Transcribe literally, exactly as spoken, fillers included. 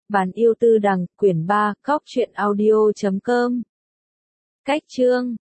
Bạn yêu tư đằng, quyển ba, cóc truyện audio chấm com. Cách chương